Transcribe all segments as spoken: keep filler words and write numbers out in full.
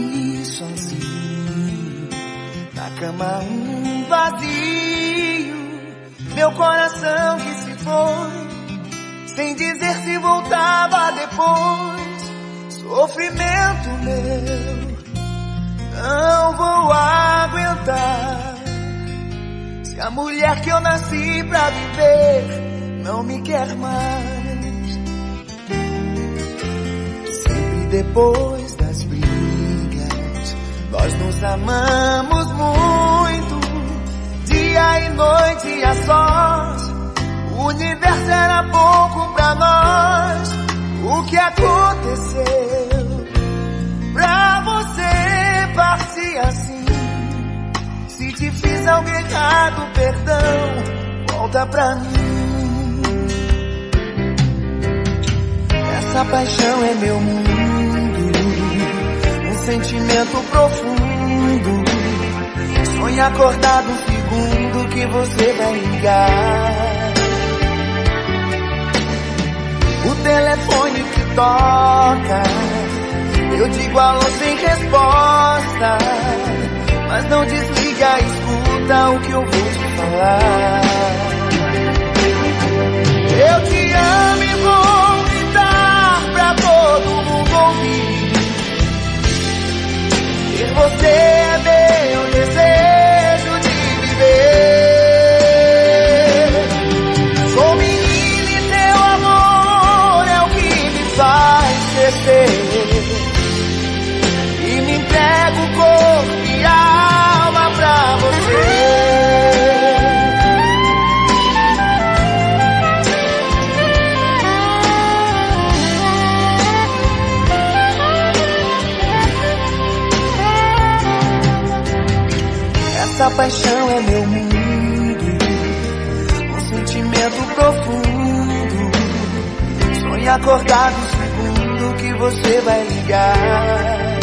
dormi sozinho, na cama um vazio, meu coração que se foi, sem dizer se voltava depois. Sofrimento meu, não vou aguentar. Se a mulher que eu nasci pra viver não me quer mais. Sempre depois das brigas, nós nos amamos muito, dia e noite a sós. O universo era pouco pra nós. O que aconteceu pra você partir assim? Se te fiz algo errado, perdão, volta pra mim. Essa paixão é meu mundo, um sentimento profundo. Sonho acordado um segundo que você vai ligar. O telefone que toca, eu digo alô sem resposta, mas não desliga, escuta o que eu vou te falar. Eu te amo e vou gritar pra todo mundo ouvir. Ter você é meu desejo de viver. Sou menino e teu amor é o que me faz crescer. E me entrego corpo e alma pra você. Essa paixão é meu mundo, um sentimento profundo. Sonho acordado um segundo que você vai ligar.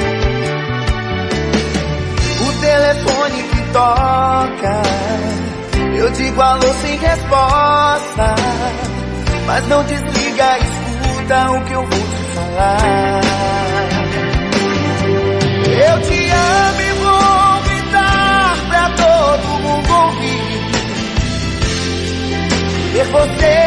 O telefone que toca, eu digo alô sem resposta, mas não desliga, escuta o que eu vou te falar. Eu te amo e vou gritar pra todo mundo ouvir. Ter você